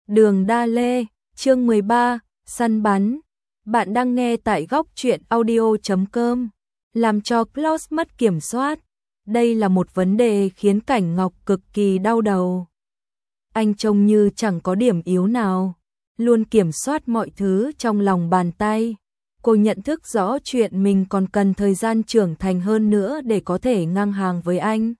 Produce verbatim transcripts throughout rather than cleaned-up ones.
Đường Đa Lê, chương mười ba, săn bắn. Bạn đang nghe tại góc truyện audio chấm com. Làm cho Klaus mất kiểm soát. Đây là một vấn đề khiến Cảnh Ngọc cực kỳ đau đầu. Anh trông như chẳng có điểm yếu nào, luôn kiểm soát mọi thứ trong lòng bàn tay. Cô nhận thức rõ chuyện mình còn cần thời gian trưởng thành hơn nữa để có thể ngang hàng với anh.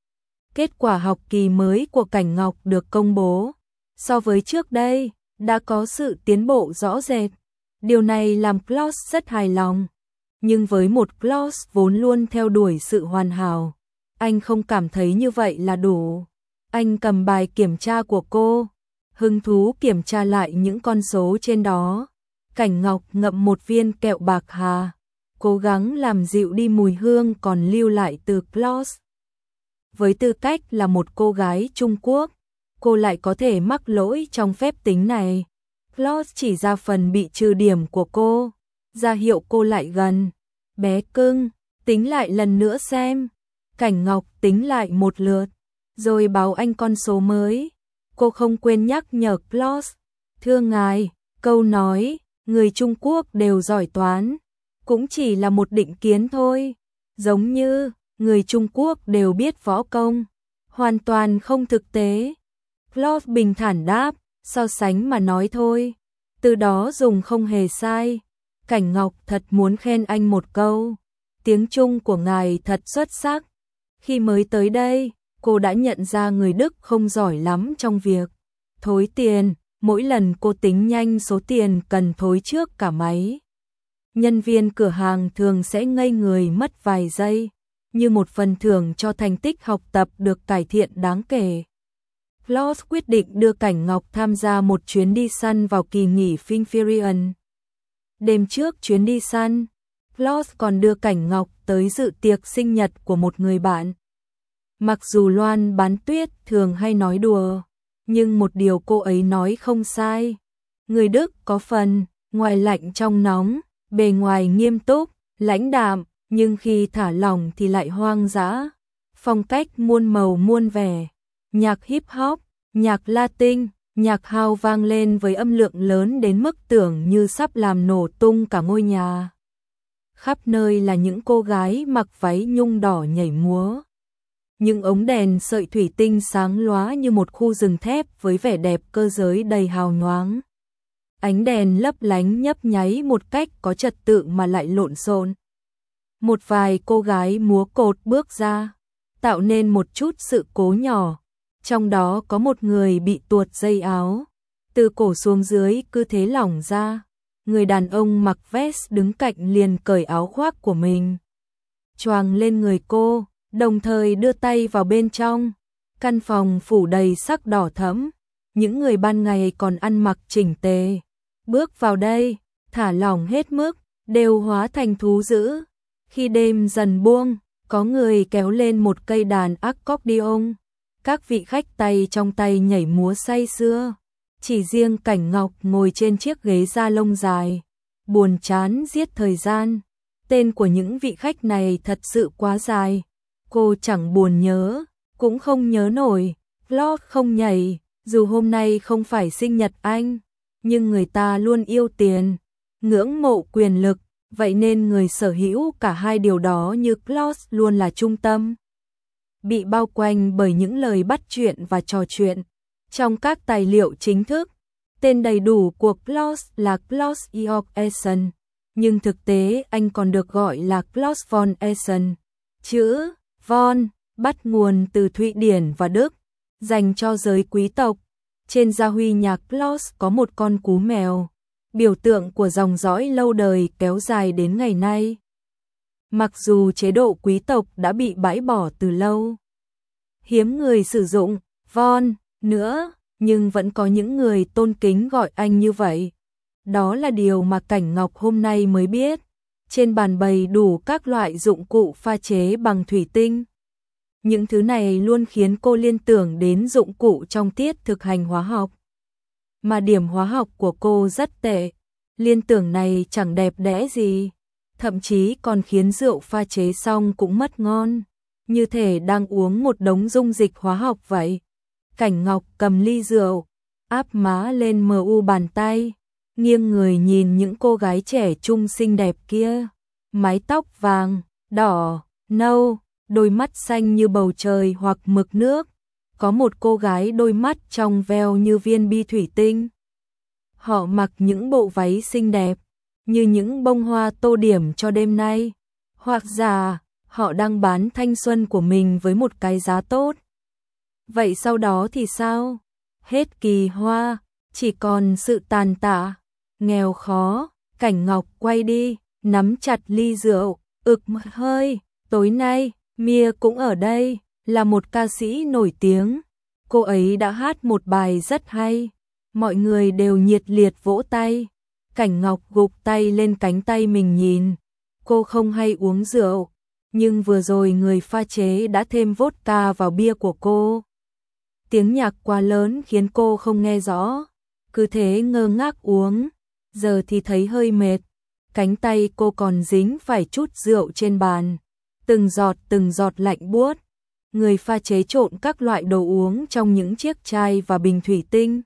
Kết quả học kỳ mới của Cảnh Ngọc được công bố. So với trước đây, đã có sự tiến bộ rõ rệt. Điều này làm Klaus rất hài lòng. Nhưng với một Klaus vốn luôn theo đuổi sự hoàn hảo, anh không cảm thấy như vậy là đủ. Anh cầm bài kiểm tra của cô, hứng thú kiểm tra lại những con số trên đó. Cảnh Ngọc ngậm một viên kẹo bạc hà, cố gắng làm dịu đi mùi hương còn lưu lại từ Klaus. Với tư cách là một cô gái Trung Quốc, cô lại có thể mắc lỗi trong phép tính này. Klaus chỉ ra phần bị trừ điểm của cô, ra hiệu cô lại gần. Bé cưng, tính lại lần nữa xem. Cảnh Ngọc tính lại một lượt, rồi báo anh con số mới. Cô không quên nhắc nhở Klaus. Thưa ngài, câu nói, người Trung Quốc đều giỏi toán, cũng chỉ là một định kiến thôi. Giống như, người Trung Quốc đều biết võ công, hoàn toàn không thực tế. Klaus bình thản đáp, so sánh mà nói thôi. Từ đó dùng không hề sai. Cảnh Ngọc thật muốn khen anh một câu. Tiếng Trung của ngài thật xuất sắc. Khi mới tới đây, cô đã nhận ra người Đức không giỏi lắm trong việc thối tiền. Mỗi lần cô tính nhanh số tiền cần thối trước cả máy, nhân viên cửa hàng thường sẽ ngây người mất vài giây, như một phần thưởng cho thành tích học tập được cải thiện đáng kể. Klaus quyết định đưa Cảnh Ngọc tham gia một chuyến đi săn vào kỳ nghỉ Finferian. Đêm trước chuyến đi săn, Klaus còn đưa Cảnh Ngọc tới dự tiệc sinh nhật của một người bạn. Mặc dù Loan Bán Tuyết thường hay nói đùa, nhưng một điều cô ấy nói không sai. Người Đức có phần, ngoài lạnh trong nóng, bề ngoài nghiêm túc, lãnh đạm, nhưng khi thả lỏng thì lại hoang dã. Phong cách muôn màu muôn vẻ. Nhạc hip hop, nhạc Latin, nhạc house vang lên với âm lượng lớn đến mức tưởng như sắp làm nổ tung cả ngôi nhà. Khắp nơi là những cô gái mặc váy nhung đỏ nhảy múa. Những ống đèn sợi thủy tinh sáng lóa như một khu rừng thép với vẻ đẹp cơ giới đầy hào nhoáng. Ánh đèn lấp lánh nhấp nháy một cách có trật tự mà lại lộn xộn. Một vài cô gái múa cột bước ra, tạo nên một chút sự cố nhỏ. Trong đó có một người bị tuột dây áo, từ cổ xuống dưới cứ thế lỏng ra. Người đàn ông mặc vest đứng cạnh liền cởi áo khoác của mình, choàng lên người cô, đồng thời đưa tay vào bên trong. Căn phòng phủ đầy sắc đỏ thẫm, những người ban ngày còn ăn mặc chỉnh tề, bước vào đây, thả lỏng hết mức, đều hóa thành thú dữ. Khi đêm dần buông, có người kéo lên một cây đàn accordion. Các vị khách tay trong tay nhảy múa say sưa. Chỉ riêng Cảnh Ngọc ngồi trên chiếc ghế da lông dài, buồn chán giết thời gian. Tên của những vị khách này thật sự quá dài. Cô chẳng buồn nhớ, cũng không nhớ nổi. Klaus không nhảy, dù hôm nay không phải sinh nhật anh, nhưng người ta luôn yêu tiền, ngưỡng mộ quyền lực, vậy nên người sở hữu cả hai điều đó như Klaus luôn là trung tâm. Bị bao quanh bởi những lời bắt chuyện và trò chuyện. Trong các tài liệu chính thức, tên đầy đủ của Klaus là Klaus Georg Essen, nhưng thực tế anh còn được gọi là Klaus von Essen. Chữ von bắt nguồn từ Thụy Điển và Đức, dành cho giới quý tộc. Trên gia huy nhà Klaus có một con cú mèo, biểu tượng của dòng dõi lâu đời kéo dài đến ngày nay. Mặc dù chế độ quý tộc đã bị bãi bỏ từ lâu, hiếm người sử dụng von nữa, nhưng vẫn có những người tôn kính gọi anh như vậy. Đó là điều mà Cảnh Ngọc hôm nay mới biết. Trên bàn bày đủ các loại dụng cụ pha chế bằng thủy tinh. Những thứ này luôn khiến cô liên tưởng đến dụng cụ trong tiết thực hành hóa học. Mà điểm hóa học của cô rất tệ. Liên tưởng này chẳng đẹp đẽ gì, thậm chí còn khiến rượu pha chế xong cũng mất ngon, như thể đang uống một đống dung dịch hóa học vậy. Cảnh Ngọc cầm ly rượu, áp má lên mờ u bàn tay, nghiêng người nhìn những cô gái trẻ trung xinh đẹp kia, mái tóc vàng, đỏ, nâu, đôi mắt xanh như bầu trời hoặc mực nước. Có một cô gái đôi mắt trong veo như viên bi thủy tinh. Họ mặc những bộ váy xinh đẹp, như những bông hoa tô điểm cho đêm nay. Hoặc giả, họ đang bán thanh xuân của mình với một cái giá tốt. Vậy sau đó thì sao? Hết kỳ hoa, chỉ còn sự tàn tạ, nghèo khó. Cảnh Ngọc quay đi, nắm chặt ly rượu, ực một hơi. Tối nay, Mia cũng ở đây, là một ca sĩ nổi tiếng. Cô ấy đã hát một bài rất hay. Mọi người đều nhiệt liệt vỗ tay. Cảnh Ngọc gục tay lên cánh tay mình nhìn. Cô không hay uống rượu, nhưng vừa rồi người pha chế đã thêm vodka vào bia của cô. Tiếng nhạc quá lớn khiến cô không nghe rõ, cứ thế ngơ ngác uống, giờ thì thấy hơi mệt. Cánh tay cô còn dính phải chút rượu trên bàn, từng giọt từng giọt lạnh buốt. Người pha chế trộn các loại đồ uống trong những chiếc chai và bình thủy tinh.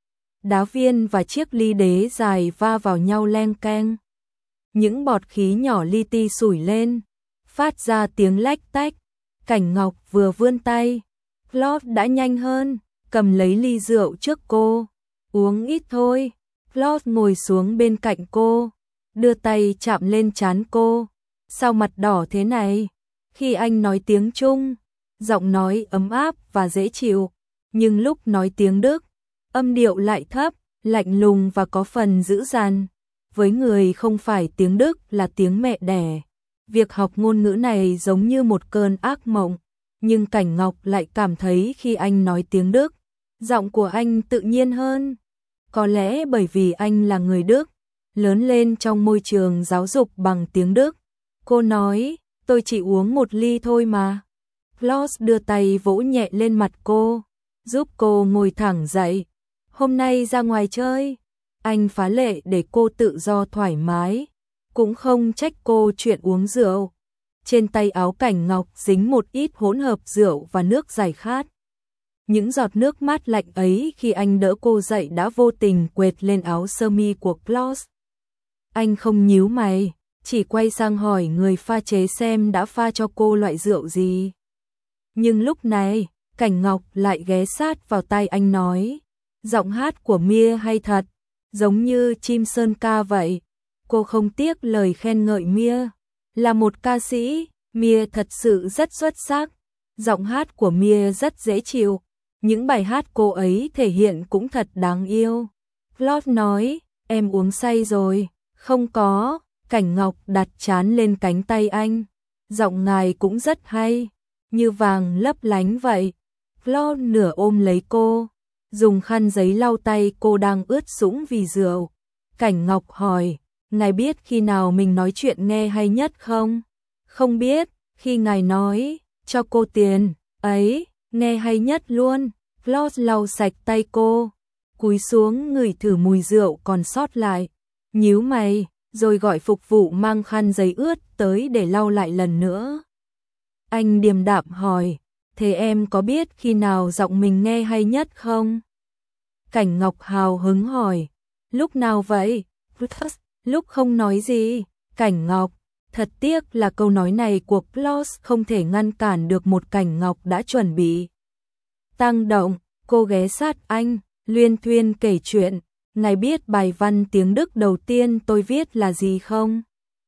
Đá viên và chiếc ly đế dài va vào nhau leng keng. Những bọt khí nhỏ li ti sủi lên, phát ra tiếng lách tách. Cảnh Ngọc vừa vươn tay, Claude đã nhanh hơn, cầm lấy ly rượu trước cô. Uống ít thôi. Claude ngồi xuống bên cạnh cô, đưa tay chạm lên trán cô. Sao mặt đỏ thế này? Khi anh nói tiếng Trung, giọng nói ấm áp và dễ chịu, nhưng lúc nói tiếng Đức, âm điệu lại thấp, lạnh lùng và có phần dữ dằn. Với người không phải tiếng Đức là tiếng mẹ đẻ, việc học ngôn ngữ này giống như một cơn ác mộng. Nhưng Cảnh Ngọc lại cảm thấy khi anh nói tiếng Đức, giọng của anh tự nhiên hơn. Có lẽ bởi vì anh là người Đức, lớn lên trong môi trường giáo dục bằng tiếng Đức. Cô nói, tôi chỉ uống một ly thôi mà. Claude đưa tay vỗ nhẹ lên mặt cô, giúp cô ngồi thẳng dậy. Hôm nay ra ngoài chơi, anh phá lệ để cô tự do thoải mái, cũng không trách cô chuyện uống rượu. Trên tay áo Cảnh Ngọc dính một ít hỗn hợp rượu và nước giải khát. Những giọt nước mát lạnh ấy khi anh đỡ cô dậy đã vô tình quệt lên áo sơ mi của Claude. Anh không nhíu mày, chỉ quay sang hỏi người pha chế xem đã pha cho cô loại rượu gì. Nhưng lúc này, Cảnh Ngọc lại ghé sát vào tai anh nói, giọng hát của Mia hay thật, giống như chim sơn ca vậy. Cô không tiếc lời khen ngợi Mia, là một ca sĩ, Mia thật sự rất xuất sắc. Giọng hát của Mia rất dễ chịu, những bài hát cô ấy thể hiện cũng thật đáng yêu. Claude nói, em uống say rồi. Không có. Cảnh Ngọc đặt trán lên cánh tay anh, giọng ngài cũng rất hay, như vàng lấp lánh vậy. Claude nửa ôm lấy cô, dùng khăn giấy lau tay cô đang ướt sũng vì rượu. Cảnh Ngọc hỏi, ngài biết khi nào mình nói chuyện nghe hay nhất không? Không biết, khi ngài nói, cho cô tiền, ấy, nghe hay nhất luôn. Claude lau sạch tay cô, cúi xuống ngửi thử mùi rượu còn sót lại, nhíu mày, rồi gọi phục vụ mang khăn giấy ướt tới để lau lại lần nữa. Anh điềm đạm hỏi, thế em có biết khi nào giọng mình nghe hay nhất không? Cảnh Ngọc hào hứng hỏi, lúc nào vậy? Lúc không nói gì. Cảnh Ngọc, thật tiếc là câu nói này của Claude không thể ngăn cản được một Cảnh Ngọc đã chuẩn bị tăng động. Cô ghé sát anh, luyên thuyên kể chuyện. Ngài biết bài văn tiếng Đức đầu tiên tôi viết là gì không?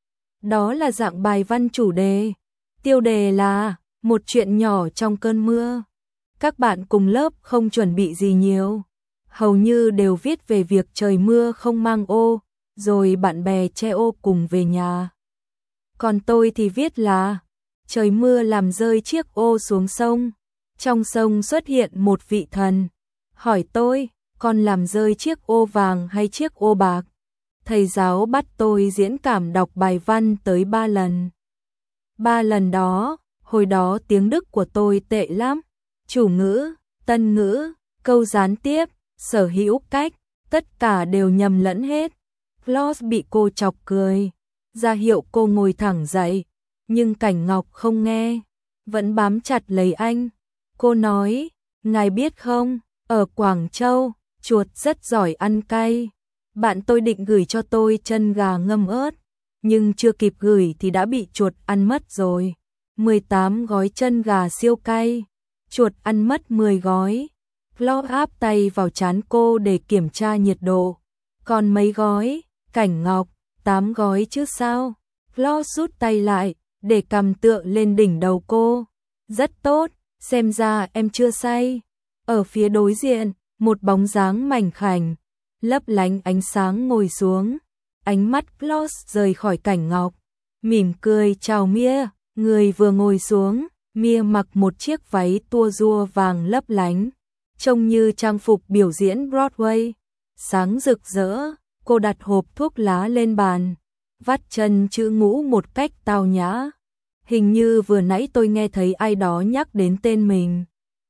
Đó là dạng bài văn chủ đề. Tiêu đề là một chuyện nhỏ trong cơn mưa. Các bạn cùng lớp không chuẩn bị gì nhiều, hầu như đều viết về việc trời mưa không mang ô, rồi bạn bè che ô cùng về nhà. Còn tôi thì viết là trời mưa làm rơi chiếc ô xuống sông. Trong sông xuất hiện một vị thần, hỏi tôi, con làm rơi chiếc ô vàng hay chiếc ô bạc? Thầy giáo bắt tôi diễn cảm đọc bài văn tới ba lần. Ba lần đó, hồi đó tiếng Đức của tôi tệ lắm. Chủ ngữ, tân ngữ, câu gián tiếp, sở hữu cách, tất cả đều nhầm lẫn hết. Claude bị cô chọc cười, ra hiệu cô ngồi thẳng dậy, nhưng Cảnh Ngọc không nghe, vẫn bám chặt lấy anh. Cô nói, ngài biết không, ở Quảng Châu, chuột rất giỏi ăn cay. Bạn tôi định gửi cho tôi chân gà ngâm ớt, nhưng chưa kịp gửi thì đã bị chuột ăn mất rồi. mười tám gói chân gà siêu cay, chuột ăn mất mười gói. Flo áp tay vào trán cô để kiểm tra nhiệt độ. Còn mấy gói? Cảnh Ngọc, tám gói chứ sao? Flo rút tay lại, để cầm tựa lên đỉnh đầu cô. Rất tốt, xem ra em chưa say. Ở phía đối diện, một bóng dáng mảnh khảnh, lấp lánh ánh sáng ngồi xuống. Ánh mắt Flo rời khỏi Cảnh Ngọc, mỉm cười chào Mia. Người vừa ngồi xuống, Mia mặc một chiếc váy tua rua vàng lấp lánh, trông như trang phục biểu diễn Broadway. Sáng rực rỡ, cô đặt hộp thuốc lá lên bàn, vắt chân chữ ngũ một cách tao nhã. Hình như vừa nãy tôi nghe thấy ai đó nhắc đến tên mình.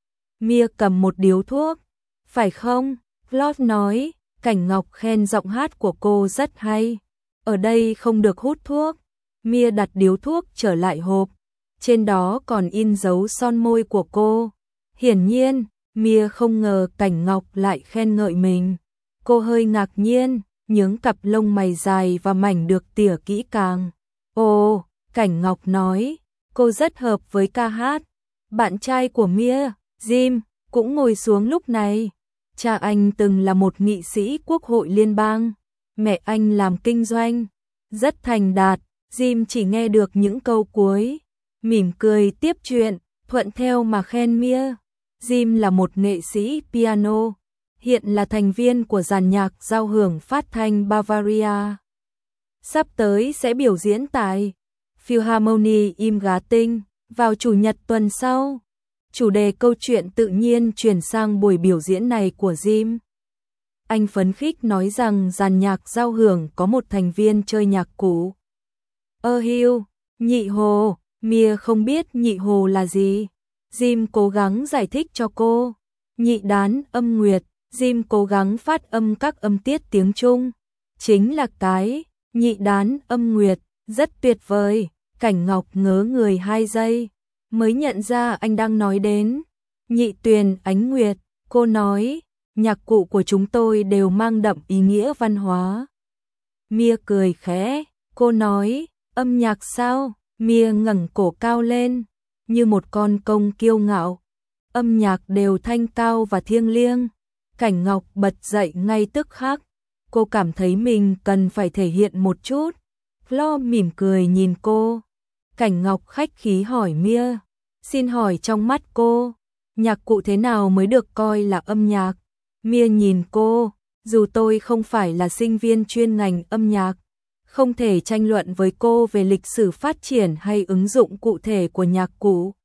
Mia cầm một điếu thuốc. Phải không? Flo nói. Cảnh Ngọc khen giọng hát của cô rất hay. Ở đây không được hút thuốc. Mia đặt điếu thuốc trở lại hộp. Trên đó còn in dấu son môi của cô. Hiển nhiên, Mia không ngờ Cảnh Ngọc lại khen ngợi mình. Cô hơi ngạc nhiên, nhướng cặp lông mày dài và mảnh được tỉa kỹ càng. Ồ, Cảnh Ngọc nói, cô rất hợp với ca hát. Bạn trai của Mia, Jim, cũng ngồi xuống lúc này. Cha anh từng là một nghị sĩ quốc hội liên bang. Mẹ anh làm kinh doanh, rất thành đạt. Jim chỉ nghe được những câu cuối, mỉm cười tiếp chuyện, thuận theo mà khen Mia. Jim là một nghệ sĩ piano, hiện là thành viên của dàn nhạc giao hưởng phát thanh Bavaria. Sắp tới sẽ biểu diễn tại Philharmonie im Gá Tinh vào Chủ nhật tuần sau. Chủ đề câu chuyện tự nhiên chuyển sang buổi biểu diễn này của Jim. Anh phấn khích nói rằng dàn nhạc giao hưởng có một thành viên chơi nhạc cụ. Ơ hiu, nhị hồ. Mia không biết nhị hồ là gì. Jim cố gắng giải thích cho cô. Nhị đán âm nguyệt. Jim cố gắng phát âm các âm tiết tiếng Trung. Chính là cái nhị đán âm nguyệt, rất tuyệt vời. Cảnh Ngọc ngớ người hai giây, mới nhận ra anh đang nói đến nhị tuyền ánh nguyệt. Cô nói, nhạc cụ của chúng tôi đều mang đậm ý nghĩa văn hóa. Mia cười khẽ, cô nói, âm nhạc sao? Mia ngẩng cổ cao lên, như một con công kiêu ngạo. Âm nhạc đều thanh cao và thiêng liêng. Cảnh Ngọc bật dậy ngay tức khắc. Cô cảm thấy mình cần phải thể hiện một chút. Flo mỉm cười nhìn cô. Cảnh Ngọc khách khí hỏi Mia, xin hỏi trong mắt cô, nhạc cụ thế nào mới được coi là âm nhạc? Mia nhìn cô, dù tôi không phải là sinh viên chuyên ngành âm nhạc, không thể tranh luận với cô về lịch sử phát triển hay ứng dụng cụ thể của nhạc cụ.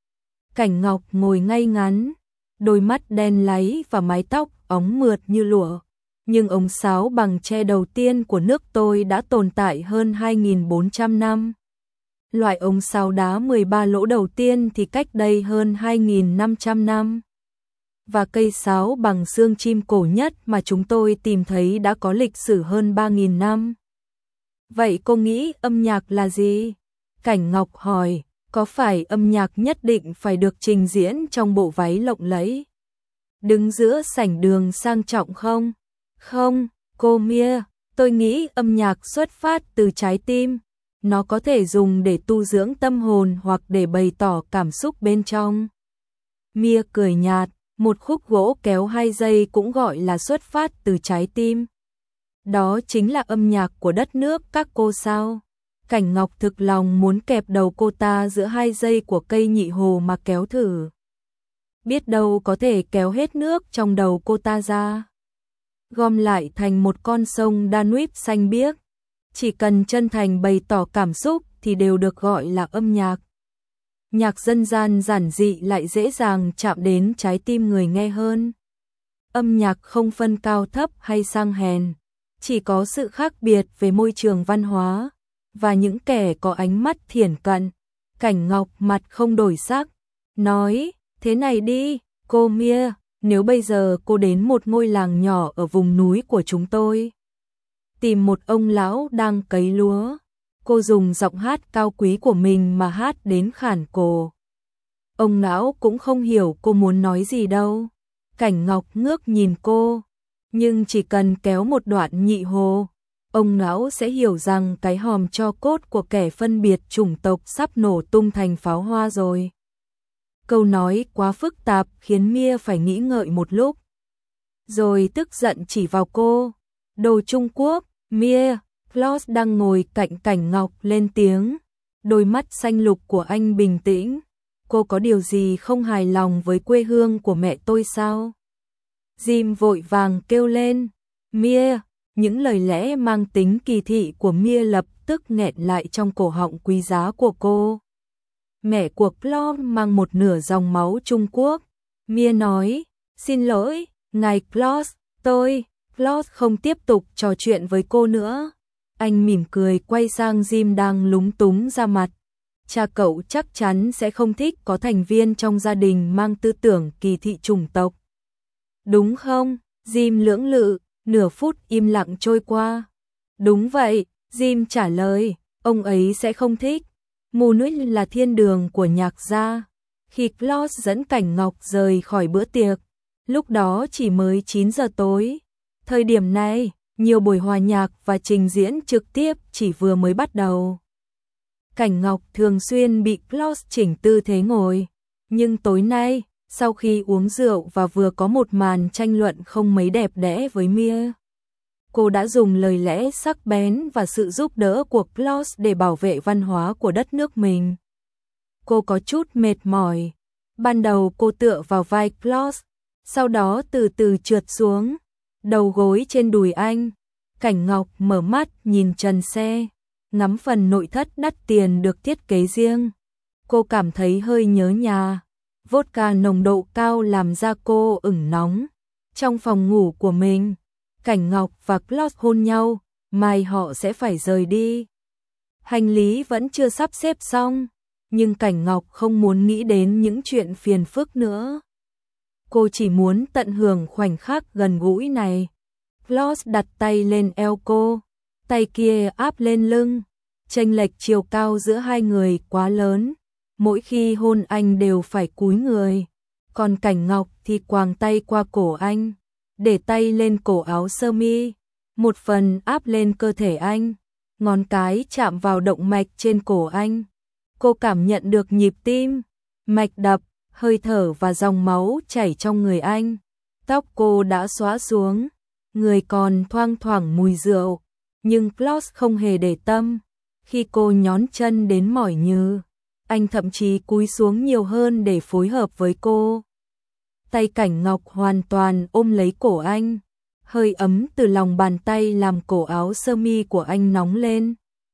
Cảnh Ngọc ngồi ngay ngắn, đôi mắt đen láy và mái tóc óng mượt như lụa. Nhưng ống sáo bằng tre đầu tiên của nước tôi đã tồn tại hơn hai nghìn bốn trăm năm. Loại ống sáo đá mười ba lỗ đầu tiên thì cách đây hơn hai nghìn năm trăm năm. Và cây sáo bằng xương chim cổ nhất mà chúng tôi tìm thấy đã có lịch sử hơn ba nghìn năm. Vậy cô nghĩ âm nhạc là gì? Cảnh Ngọc hỏi, có phải âm nhạc nhất định phải được trình diễn trong bộ váy lộng lẫy, đứng giữa sảnh đường sang trọng không? Không, cô Mia, tôi nghĩ âm nhạc xuất phát từ trái tim. Nó có thể dùng để tu dưỡng tâm hồn hoặc để bày tỏ cảm xúc bên trong. Mia cười nhạt, một khúc gỗ kéo hai giây cũng gọi là xuất phát từ trái tim. Đó chính là âm nhạc của đất nước các cô sao? Cảnh Ngọc thực lòng muốn kẹp đầu cô ta giữa hai dây của cây nhị hồ mà kéo thử. Biết đâu có thể kéo hết nước trong đầu cô ta ra, gom lại thành một con sông Danube xanh biếc. Chỉ cần chân thành bày tỏ cảm xúc thì đều được gọi là âm nhạc. Nhạc dân gian giản dị lại dễ dàng chạm đến trái tim người nghe hơn. Âm nhạc không phân cao thấp hay sang hèn, chỉ có sự khác biệt về môi trường văn hóa và những kẻ có ánh mắt thiển cận. Cảnh Ngọc mặt không đổi sắc, nói, thế này đi, cô Mia, nếu bây giờ cô đến một ngôi làng nhỏ ở vùng núi của chúng tôi, tìm một ông lão đang cấy lúa, cô dùng giọng hát cao quý của mình mà hát đến khản cổ. Ông lão cũng không hiểu cô muốn nói gì đâu. Cảnh Ngọc ngước nhìn cô, nhưng chỉ cần kéo một đoạn nhị hồ, ông lão sẽ hiểu rằng cái hòm tro cốt của kẻ phân biệt chủng tộc sắp nổ tung thành pháo hoa rồi. Câu nói quá phức tạp khiến Mia phải nghĩ ngợi một lúc. Rồi tức giận chỉ vào cô. Đồ Trung Quốc, Mia, Klaus đang ngồi cạnh Cảnh Ngọc lên tiếng. Đôi mắt xanh lục của anh bình tĩnh. Cô có điều gì không hài lòng với quê hương của mẹ tôi sao? Jim vội vàng kêu lên. Mia, những lời lẽ mang tính kỳ thị của Mia lập tức nghẹn lại trong cổ họng quý giá của cô. Mẹ của Klaus mang một nửa dòng máu Trung Quốc. Mia nói, xin lỗi, ngài Klaus, tôi, Klaus không tiếp tục trò chuyện với cô nữa. Anh mỉm cười quay sang Jim đang lúng túng ra mặt. Cha cậu chắc chắn sẽ không thích có thành viên trong gia đình mang tư tưởng kỳ thị chủng tộc. Đúng không? Jim lưỡng lự, nửa phút im lặng trôi qua. Đúng vậy, Jim trả lời, ông ấy sẽ không thích. Munich là thiên đường của nhạc gia. Khi Klaus dẫn Cảnh Ngọc rời khỏi bữa tiệc, lúc đó chỉ mới chín giờ tối. Thời điểm này, nhiều buổi hòa nhạc và trình diễn trực tiếp chỉ vừa mới bắt đầu. Cảnh Ngọc thường xuyên bị Klaus chỉnh tư thế ngồi. Nhưng tối nay, sau khi uống rượu và vừa có một màn tranh luận không mấy đẹp đẽ với Mia, cô đã dùng lời lẽ sắc bén và sự giúp đỡ của Klaus để bảo vệ văn hóa của đất nước mình. Cô có chút mệt mỏi. Ban đầu cô tựa vào vai Klaus, sau đó từ từ trượt xuống, đầu gối trên đùi anh. Cảnh Ngọc mở mắt nhìn trần xe, ngắm phần nội thất đắt tiền được thiết kế riêng. Cô cảm thấy hơi nhớ nhà. Vodka nồng độ cao làm da cô ửng nóng. Trong phòng ngủ của mình, Cảnh Ngọc và Klaus hôn nhau, mai họ sẽ phải rời đi. Hành lý vẫn chưa sắp xếp xong, nhưng Cảnh Ngọc không muốn nghĩ đến những chuyện phiền phức nữa. Cô chỉ muốn tận hưởng khoảnh khắc gần gũi này. Klaus đặt tay lên eo cô, tay kia áp lên lưng. Chênh lệch chiều cao giữa hai người quá lớn, mỗi khi hôn anh đều phải cúi người. Còn Cảnh Ngọc thì quàng tay qua cổ anh, để tay lên cổ áo sơ mi, một phần áp lên cơ thể anh, ngón cái chạm vào động mạch trên cổ anh. Cô cảm nhận được nhịp tim, mạch đập, hơi thở và dòng máu chảy trong người anh. Tóc cô đã xõa xuống, người còn thoang thoảng mùi rượu, nhưng Klaus không hề để tâm. Khi cô nhón chân đến mỏi nhừ, anh thậm chí cúi xuống nhiều hơn để phối hợp với cô. Tay Cảnh Ngọc hoàn toàn ôm lấy cổ anh, hơi ấm từ lòng bàn tay làm cổ áo sơ mi của anh nóng lên.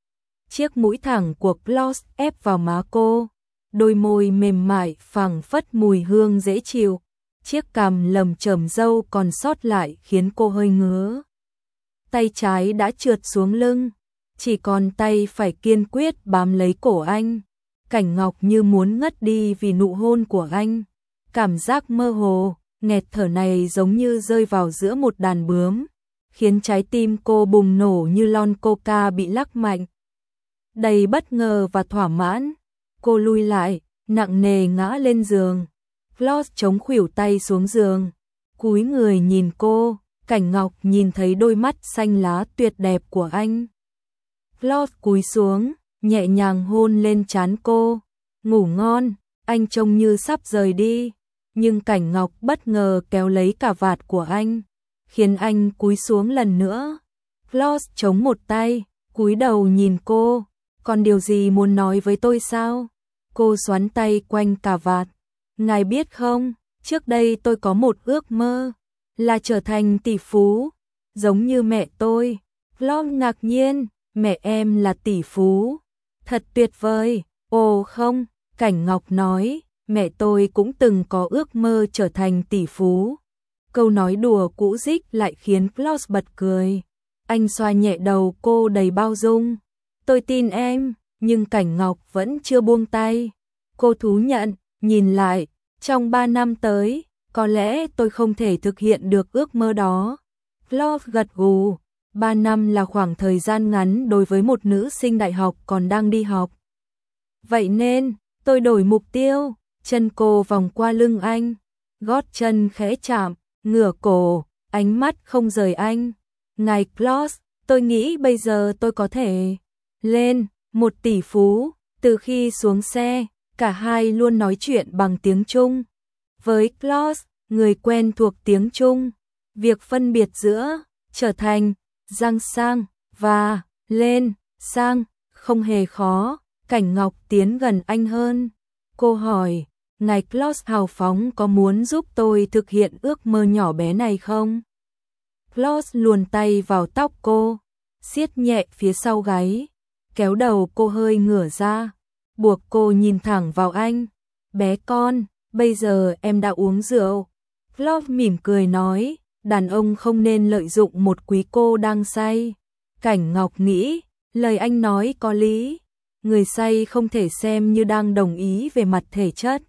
Chiếc mũi thẳng của Klaus ép vào má cô, đôi môi mềm mại phảng phất mùi hương dễ chịu. Chiếc cằm lầm chởm râu còn sót lại khiến cô hơi ngứa. Tay trái đã trượt xuống lưng, chỉ còn tay phải kiên quyết bám lấy cổ anh. Cảnh Ngọc như muốn ngất đi vì nụ hôn của anh. Cảm giác mơ hồ, nghẹt thở này giống như rơi vào giữa một đàn bướm, khiến trái tim cô bùng nổ như lon coca bị lắc mạnh. Đầy bất ngờ và thỏa mãn, cô lui lại, nặng nề ngã lên giường. Klaus chống khuỷu tay xuống giường, cúi người nhìn cô. Cảnh Ngọc nhìn thấy đôi mắt xanh lá tuyệt đẹp của anh. Klaus cúi xuống, nhẹ nhàng hôn lên trán cô. Ngủ ngon, anh trông như sắp rời đi, nhưng Cảnh Ngọc bất ngờ kéo lấy cà vạt của anh, khiến anh cúi xuống lần nữa. Klaus chống một tay, cúi đầu nhìn cô. Còn điều gì muốn nói với tôi sao? Cô xoắn tay quanh cà vạt. Ngài biết không, trước đây tôi có một ước mơ, là trở thành tỷ phú, giống như mẹ tôi. Klaus ngạc nhiên, mẹ em là tỷ phú, thật tuyệt vời. Ồ không, Cảnh Ngọc nói, mẹ tôi cũng từng có ước mơ trở thành tỷ phú. Câu nói đùa cũ dích lại khiến Klaus bật cười. Anh xoa nhẹ đầu cô đầy bao dung. Tôi tin em, nhưng Cảnh Ngọc vẫn chưa buông tay. Cô thú nhận, nhìn lại, trong ba năm tới, có lẽ tôi không thể thực hiện được ước mơ đó. Klaus gật gù, ba năm là khoảng thời gian ngắn đối với một nữ sinh đại học còn đang đi học. Vậy nên, tôi đổi mục tiêu. Chân cô vòng qua lưng anh, gót chân khẽ chạm, ngửa cổ, ánh mắt không rời anh. Ngài Klaus, tôi nghĩ bây giờ tôi có thể lên một tỷ phú. Từ khi xuống xe, cả hai luôn nói chuyện bằng tiếng Trung. Với Klaus, người quen thuộc tiếng Trung, việc phân biệt giữa trở thành, giang sang và lên, sang không hề khó. Cảnh Ngọc tiến gần anh hơn. Cô hỏi, ngài Klaus hào phóng có muốn giúp tôi thực hiện ước mơ nhỏ bé này không? Klaus luồn tay vào tóc cô, siết nhẹ phía sau gáy, kéo đầu cô hơi ngửa ra, buộc cô nhìn thẳng vào anh. Bé con, bây giờ em đã uống rượu. Klaus mỉm cười nói, đàn ông không nên lợi dụng một quý cô đang say. Cảnh Ngọc nghĩ, lời anh nói có lý. Người say không thể xem như đang đồng ý về mặt thể chất.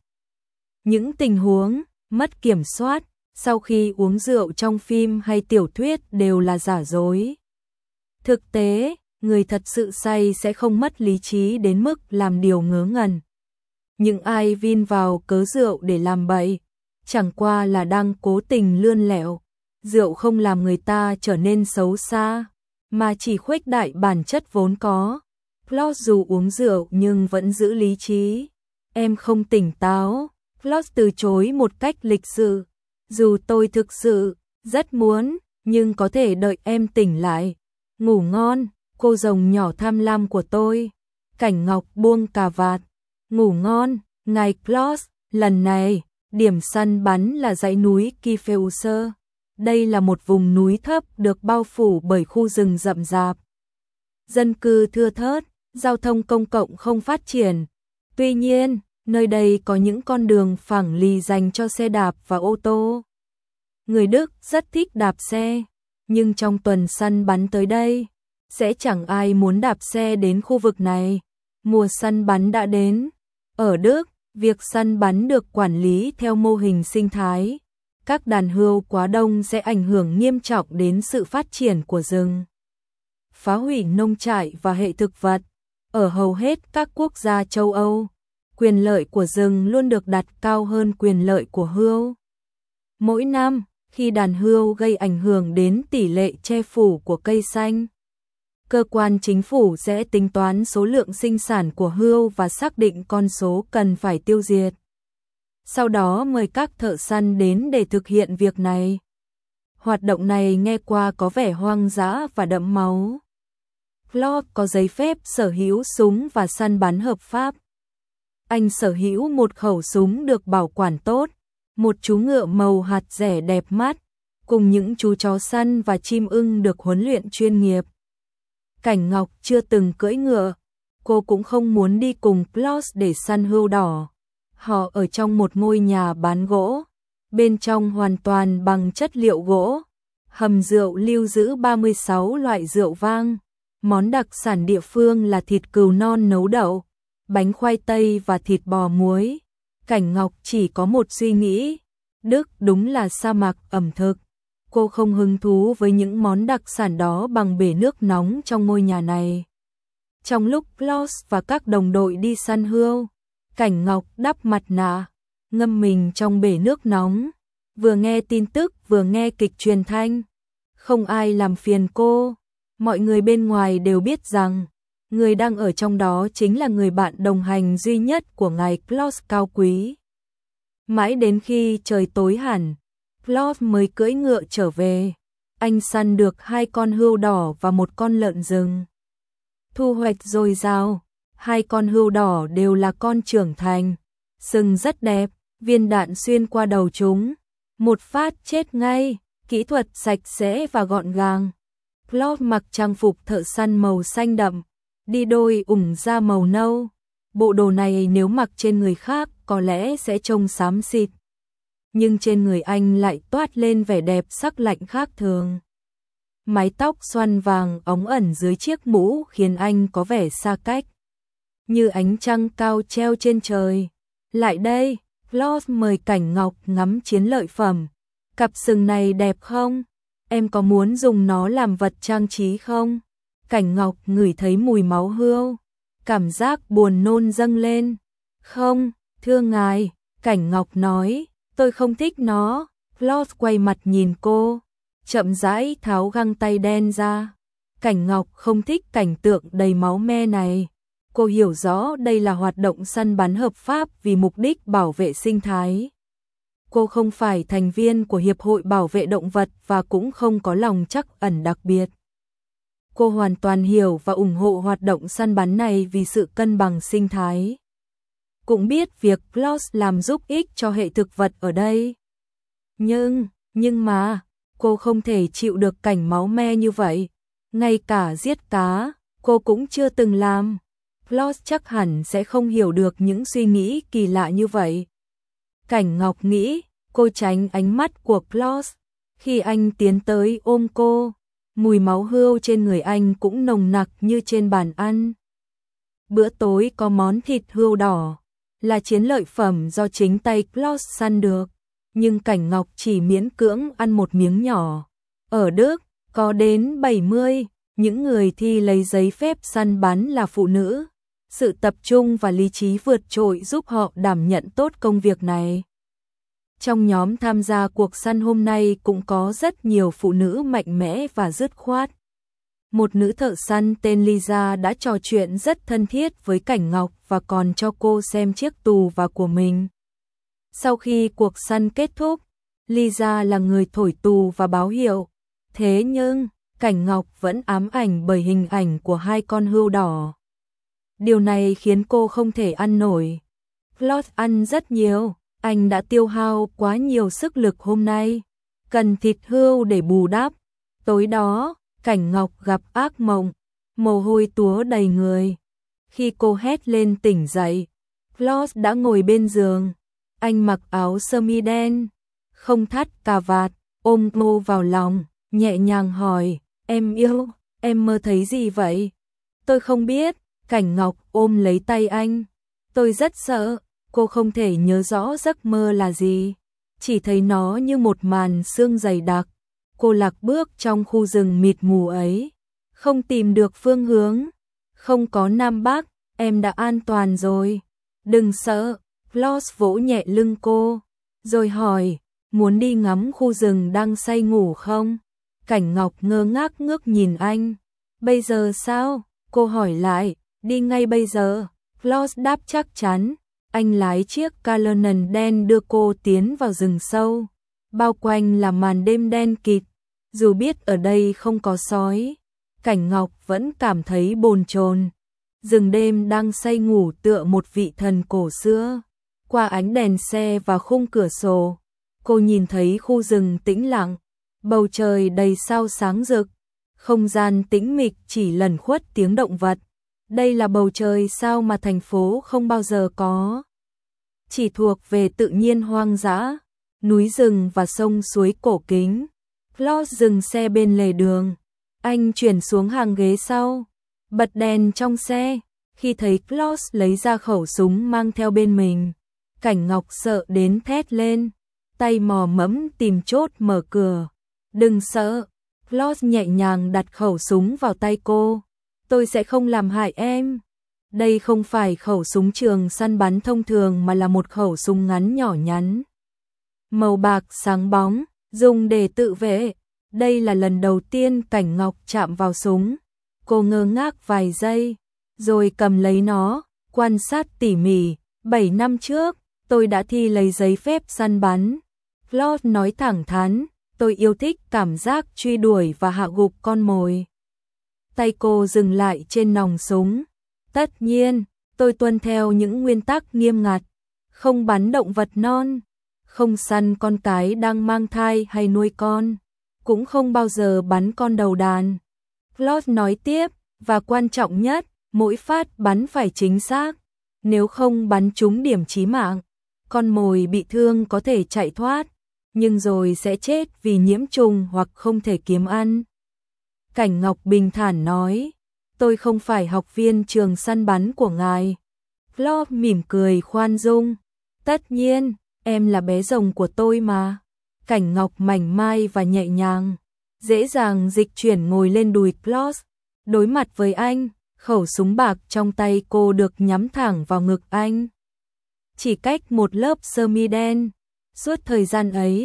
Những tình huống mất kiểm soát sau khi uống rượu trong phim hay tiểu thuyết đều là giả dối. Thực tế, người thật sự say sẽ không mất lý trí đến mức làm điều ngớ ngẩn. Những ai vin vào cớ rượu để làm bậy, chẳng qua là đang cố tình lươn lẹo. Rượu không làm người ta trở nên xấu xa, mà chỉ khuếch đại bản chất vốn có. Klaus dù uống rượu nhưng vẫn giữ lý trí. Em không tỉnh táo. Klaus từ chối một cách lịch sự. Dù tôi thực sự rất muốn, nhưng có thể đợi em tỉnh lại. Ngủ ngon, cô rồng nhỏ tham lam của tôi. Cảnh Ngọc buông cà vạt. Ngủ ngon, ngài Klaus. Lần này, điểm săn bắn là dãy núi Kiefer. Đây là một vùng núi thấp được bao phủ bởi khu rừng rậm rạp. Dân cư thưa thớt, giao thông công cộng không phát triển. Tuy nhiên, nơi đây có những con đường phẳng lì dành cho xe đạp và ô tô. Người Đức rất thích đạp xe, nhưng trong tuần săn bắn tới đây, sẽ chẳng ai muốn đạp xe đến khu vực này. Mùa săn bắn đã đến. Ở Đức, việc săn bắn được quản lý theo mô hình sinh thái. Các đàn hươu quá đông sẽ ảnh hưởng nghiêm trọng đến sự phát triển của rừng, phá hủy nông trại và hệ thực vật. Ở hầu hết các quốc gia châu Âu, quyền lợi của rừng luôn được đặt cao hơn quyền lợi của hươu. Mỗi năm, khi đàn hươu gây ảnh hưởng đến tỷ lệ che phủ của cây xanh, cơ quan chính phủ sẽ tính toán số lượng sinh sản của hươu và xác định con số cần phải tiêu diệt. Sau đó mời các thợ săn đến để thực hiện việc này. Hoạt động này nghe qua có vẻ hoang dã và đẫm máu. Klaus có giấy phép sở hữu súng và săn bắn hợp pháp. Anh sở hữu một khẩu súng được bảo quản tốt, một chú ngựa màu hạt rẻ đẹp mắt, cùng những chú chó săn và chim ưng được huấn luyện chuyên nghiệp. Cảnh Ngọc chưa từng cưỡi ngựa, cô cũng không muốn đi cùng Klaus để săn hươu đỏ. Họ ở trong một ngôi nhà bán gỗ, bên trong hoàn toàn bằng chất liệu gỗ. Hầm rượu lưu giữ ba mươi sáu loại rượu vang. Món đặc sản địa phương là thịt cừu non nấu đậu, bánh khoai tây và thịt bò muối. Cảnh Ngọc chỉ có một suy nghĩ, Đức đúng là sa mạc ẩm thực. Cô không hứng thú với những món đặc sản đó bằng bể nước nóng trong ngôi nhà này. Trong lúc Klaus và các đồng đội đi săn hươu, Cảnh Ngọc đắp mặt nạ, ngâm mình trong bể nước nóng, vừa nghe tin tức vừa nghe kịch truyền thanh. Không ai làm phiền cô, mọi người bên ngoài đều biết rằng người đang ở trong đó chính là người bạn đồng hành duy nhất của ngài Klaus cao quý. Mãi đến khi trời tối hẳn, Klaus mới cưỡi ngựa trở về. Anh săn được hai con hươu đỏ và một con lợn rừng. Thu hoạch dồi dào, hai con hươu đỏ đều là con trưởng thành, sừng rất đẹp, viên đạn xuyên qua đầu chúng, một phát chết ngay, kỹ thuật sạch sẽ và gọn gàng. Klaus mặc trang phục thợ săn màu xanh đậm, đi đôi ủng da màu nâu. Bộ đồ này nếu mặc trên người khác có lẽ sẽ trông xám xịt, nhưng trên người anh lại toát lên vẻ đẹp sắc lạnh khác thường. Mái tóc xoăn vàng óng ẩn dưới chiếc mũ khiến anh có vẻ xa cách, như ánh trăng cao treo trên trời. Lại đây, Klaus mời Cảnh Ngọc ngắm chiến lợi phẩm. Cặp sừng này đẹp không? Em có muốn dùng nó làm vật trang trí không? Cảnh Ngọc ngửi thấy mùi máu hươu, cảm giác buồn nôn dâng lên. Không, thưa ngài, Cảnh Ngọc nói, tôi không thích nó. Klaus quay mặt nhìn cô, chậm rãi tháo găng tay đen ra. Cảnh Ngọc không thích cảnh tượng đầy máu me này. Cô hiểu rõ đây là hoạt động săn bắn hợp pháp vì mục đích bảo vệ sinh thái. Cô không phải thành viên của Hiệp hội Bảo vệ Động vật và cũng không có lòng trắc ẩn đặc biệt. Cô hoàn toàn hiểu và ủng hộ hoạt động săn bắn này vì sự cân bằng sinh thái. Cũng biết việc Klaus làm giúp ích cho hệ thực vật ở đây. Nhưng, nhưng mà, cô không thể chịu được cảnh máu me như vậy. Ngay cả giết cá, cô cũng chưa từng làm. Klaus chắc hẳn sẽ không hiểu được những suy nghĩ kỳ lạ như vậy. Cảnh Ngọc nghĩ, cô tránh ánh mắt của Klaus. Khi anh tiến tới ôm cô, mùi máu hươu trên người anh cũng nồng nặc như trên bàn ăn. Bữa tối có món thịt hươu đỏ, là chiến lợi phẩm do chính tay Klaus săn được. Nhưng Cảnh Ngọc chỉ miễn cưỡng ăn một miếng nhỏ. Ở Đức, có đến bảy mươi, những người thi lấy giấy phép săn bắn là phụ nữ. Sự tập trung và lý trí vượt trội giúp họ đảm nhận tốt công việc này. Trong nhóm tham gia cuộc săn hôm nay cũng có rất nhiều phụ nữ mạnh mẽ và dứt khoát. Một nữ thợ săn tên Lisa đã trò chuyện rất thân thiết với Cảnh Ngọc và còn cho cô xem chiếc tù và của mình. Sau khi cuộc săn kết thúc, Lisa là người thổi tù và báo hiệu. Thế nhưng, Cảnh Ngọc vẫn ám ảnh bởi hình ảnh của hai con hươu đỏ. Điều này khiến cô không thể ăn nổi. Klaus ăn rất nhiều, anh đã tiêu hao quá nhiều sức lực hôm nay. Cần thịt hươu để bù đắp. Tối đó, Cảnh Ngọc gặp ác mộng, mồ hôi túa đầy người. Khi cô hét lên tỉnh dậy, Klaus đã ngồi bên giường. Anh mặc áo sơ mi đen, không thắt cà vạt, ôm cô vào lòng, nhẹ nhàng hỏi, em yêu, em mơ thấy gì vậy? Tôi không biết. Cảnh Ngọc ôm lấy tay anh. Tôi rất sợ, cô không thể nhớ rõ giấc mơ là gì. Chỉ thấy nó như một màn sương dày đặc. Cô lạc bước trong khu rừng mịt mù ấy. Không tìm được phương hướng. Không có Nam Bắc, em đã an toàn rồi. Đừng sợ. Klaus vỗ nhẹ lưng cô. Rồi hỏi, muốn đi ngắm khu rừng đang say ngủ không? Cảnh Ngọc ngơ ngác ngước nhìn anh. Bây giờ sao? Cô hỏi lại. Đi ngay bây giờ. Klaus đáp chắc chắn. Anh lái chiếc Cullinan đen đưa cô tiến vào rừng sâu. Bao quanh là màn đêm đen kịt. Dù biết ở đây không có sói, Cảnh Ngọc vẫn cảm thấy bồn chồn. Rừng đêm đang say ngủ tựa một vị thần cổ xưa. Qua ánh đèn xe và khung cửa sổ, cô nhìn thấy khu rừng tĩnh lặng, bầu trời đầy sao sáng rực, không gian tĩnh mịch chỉ lẩn khuất tiếng động vật. Đây là bầu trời sao mà thành phố không bao giờ có. Chỉ thuộc về tự nhiên hoang dã, núi rừng và sông suối cổ kính. Klaus dừng xe bên lề đường. Anh chuyển xuống hàng ghế sau, bật đèn trong xe. Khi thấy Klaus lấy ra khẩu súng mang theo bên mình, Cảnh Ngọc sợ đến thét lên, tay mò mẫm tìm chốt mở cửa. Đừng sợ. Klaus nhẹ nhàng đặt khẩu súng vào tay cô. Tôi sẽ không làm hại em. Đây không phải khẩu súng trường săn bắn thông thường mà là một khẩu súng ngắn nhỏ nhắn. Màu bạc sáng bóng, dùng để tự vệ. Đây là lần đầu tiên Cảnh Ngọc chạm vào súng. Cô ngơ ngác vài giây, rồi cầm lấy nó, quan sát tỉ mỉ. Bảy năm trước, tôi đã thi lấy giấy phép săn bắn. Klaus nói thẳng thắn, tôi yêu thích cảm giác truy đuổi và hạ gục con mồi. Tay cô dừng lại trên nòng súng. Tất nhiên, tôi tuân theo những nguyên tắc nghiêm ngặt. Không bắn động vật non, không săn con cái đang mang thai hay nuôi con, cũng không bao giờ bắn con đầu đàn. Klaus nói tiếp, và quan trọng nhất, mỗi phát bắn phải chính xác. Nếu không bắn trúng điểm chí mạng, con mồi bị thương có thể chạy thoát, nhưng rồi sẽ chết vì nhiễm trùng hoặc không thể kiếm ăn. Cảnh Ngọc bình thản nói, tôi không phải học viên trường săn bắn của ngài. Klaus mỉm cười khoan dung, tất nhiên, em là bé rồng của tôi mà. Cảnh Ngọc mảnh mai và nhẹ nhàng, dễ dàng dịch chuyển ngồi lên đùi Klaus. Đối mặt với anh, khẩu súng bạc trong tay cô được nhắm thẳng vào ngực anh. Chỉ cách một lớp sơ mi đen. Suốt thời gian ấy,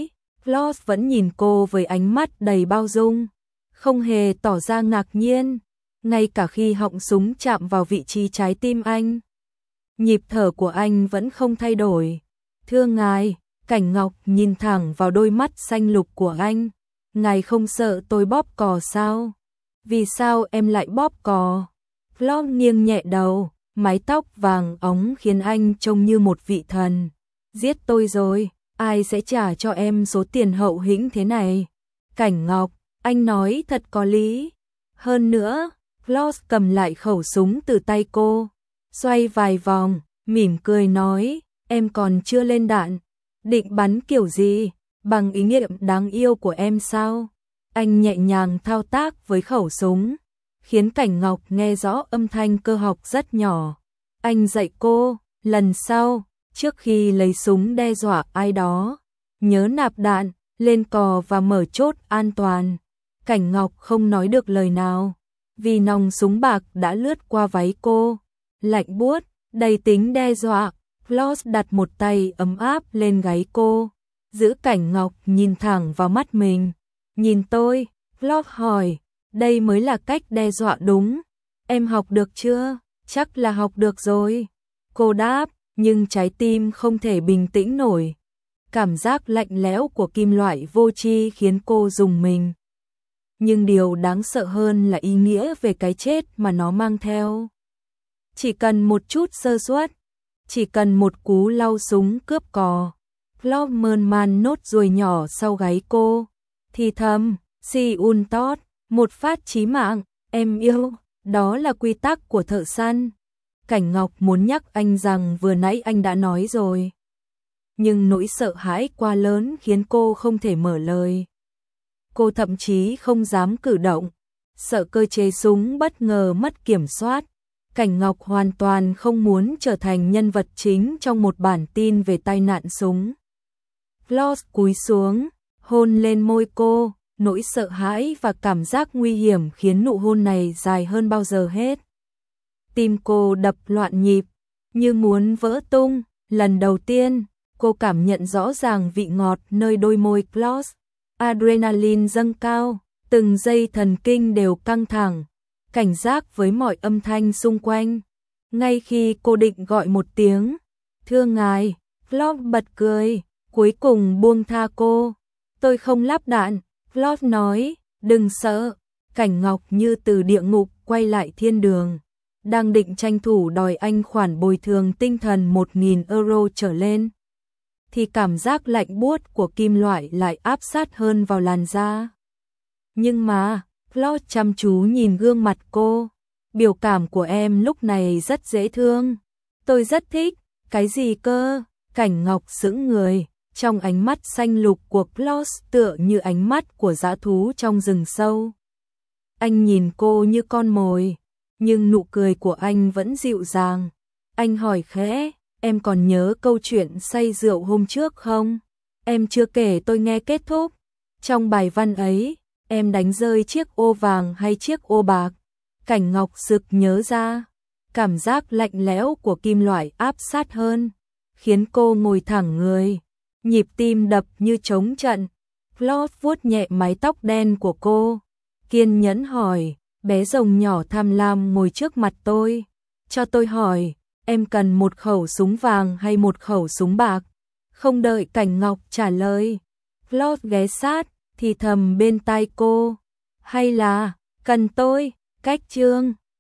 Floss vẫn nhìn cô với ánh mắt đầy bao dung, không hề tỏ ra ngạc nhiên, ngay cả khi họng súng chạm vào vị trí trái tim anh. Nhịp thở của anh vẫn không thay đổi. Thưa ngài, Cảnh Ngọc nhìn thẳng vào đôi mắt xanh lục của anh. Ngài không sợ tôi bóp cò sao? Vì sao em lại bóp cò? Floss nghiêng nhẹ đầu, mái tóc vàng óng khiến anh trông như một vị thần. Giết tôi rồi, ai sẽ trả cho em số tiền hậu hĩnh thế này? Cảnh Ngọc, anh nói thật có lý. Hơn nữa, Floss cầm lại khẩu súng từ tay cô, xoay vài vòng, mỉm cười nói, em còn chưa lên đạn. Định bắn kiểu gì? Bằng ý niệm đáng yêu của em sao? Anh nhẹ nhàng thao tác với khẩu súng, khiến Cảnh Ngọc nghe rõ âm thanh cơ học rất nhỏ. Anh dạy cô, lần sau, trước khi lấy súng đe dọa ai đó, nhớ nạp đạn, lên cò và mở chốt an toàn. Cảnh Ngọc không nói được lời nào, vì nòng súng bạc đã lướt qua váy cô. Lạnh buốt, đầy tính đe dọa, Floss đặt một tay ấm áp lên gáy cô, giữ Cảnh Ngọc nhìn thẳng vào mắt mình. Nhìn tôi, Floss hỏi, đây mới là cách đe dọa đúng. Em học được chưa? Chắc là học được rồi. Cô đáp, nhưng trái tim không thể bình tĩnh nổi. Cảm giác lạnh lẽo của kim loại vô tri khiến cô rùng mình. Nhưng điều đáng sợ hơn là ý nghĩa về cái chết mà nó mang theo. Chỉ cần một chút sơ suất, chỉ cần một cú lau súng cướp cò. Floss mơn man nốt ruồi nhỏ sau gáy cô, thì thầm, si un tốt, một phát chí mạng, em yêu, đó là quy tắc của thợ săn. Cảnh Ngọc muốn nhắc anh rằng vừa nãy anh đã nói rồi. Nhưng nỗi sợ hãi quá lớn khiến cô không thể mở lời. Cô thậm chí không dám cử động, sợ cơ chế súng bất ngờ mất kiểm soát. Cảnh Ngọc hoàn toàn không muốn trở thành nhân vật chính trong một bản tin về tai nạn súng. Floss cúi xuống, hôn lên môi cô, nỗi sợ hãi và cảm giác nguy hiểm khiến nụ hôn này dài hơn bao giờ hết. Tim cô đập loạn nhịp, như muốn vỡ tung. Lần đầu tiên, cô cảm nhận rõ ràng vị ngọt nơi đôi môi Floss. Adrenaline dâng cao, từng giây thần kinh đều căng thẳng, cảnh giác với mọi âm thanh xung quanh. Ngay khi cô định gọi một tiếng, thưa ngài, Floss bật cười, cuối cùng buông tha cô. Tôi không lắp đạn, Floss nói, đừng sợ. Cảnh Ngọc như từ địa ngục quay lại thiên đường, đang định tranh thủ đòi anh khoản bồi thường tinh thần một nghìn euro trở lên, thì cảm giác lạnh buốt của kim loại lại áp sát hơn vào làn da. Nhưng mà, Floss chăm chú nhìn gương mặt cô, biểu cảm của em lúc này rất dễ thương. Tôi rất thích, cái gì cơ? Cảnh Ngọc sững người, trong ánh mắt xanh lục của Floss tựa như ánh mắt của dã thú trong rừng sâu. Anh nhìn cô như con mồi, nhưng nụ cười của anh vẫn dịu dàng. Anh hỏi khẽ, em còn nhớ câu chuyện say rượu hôm trước không? Em chưa kể tôi nghe kết thúc. Trong bài văn ấy, em đánh rơi chiếc ô vàng hay chiếc ô bạc? Cảnh Ngọc sực nhớ ra, cảm giác lạnh lẽo của kim loại áp sát hơn, khiến cô ngồi thẳng người, nhịp tim đập như trống trận. Floss vuốt nhẹ mái tóc đen của cô, kiên nhẫn hỏi, bé rồng nhỏ tham lam ngồi trước mặt tôi, cho tôi hỏi, em cần một khẩu súng vàng hay một khẩu súng bạc? Không đợi Cảnh Ngọc trả lời, Floss ghé sát, thì thầm bên tai cô, hay là, cần tôi, cách chương.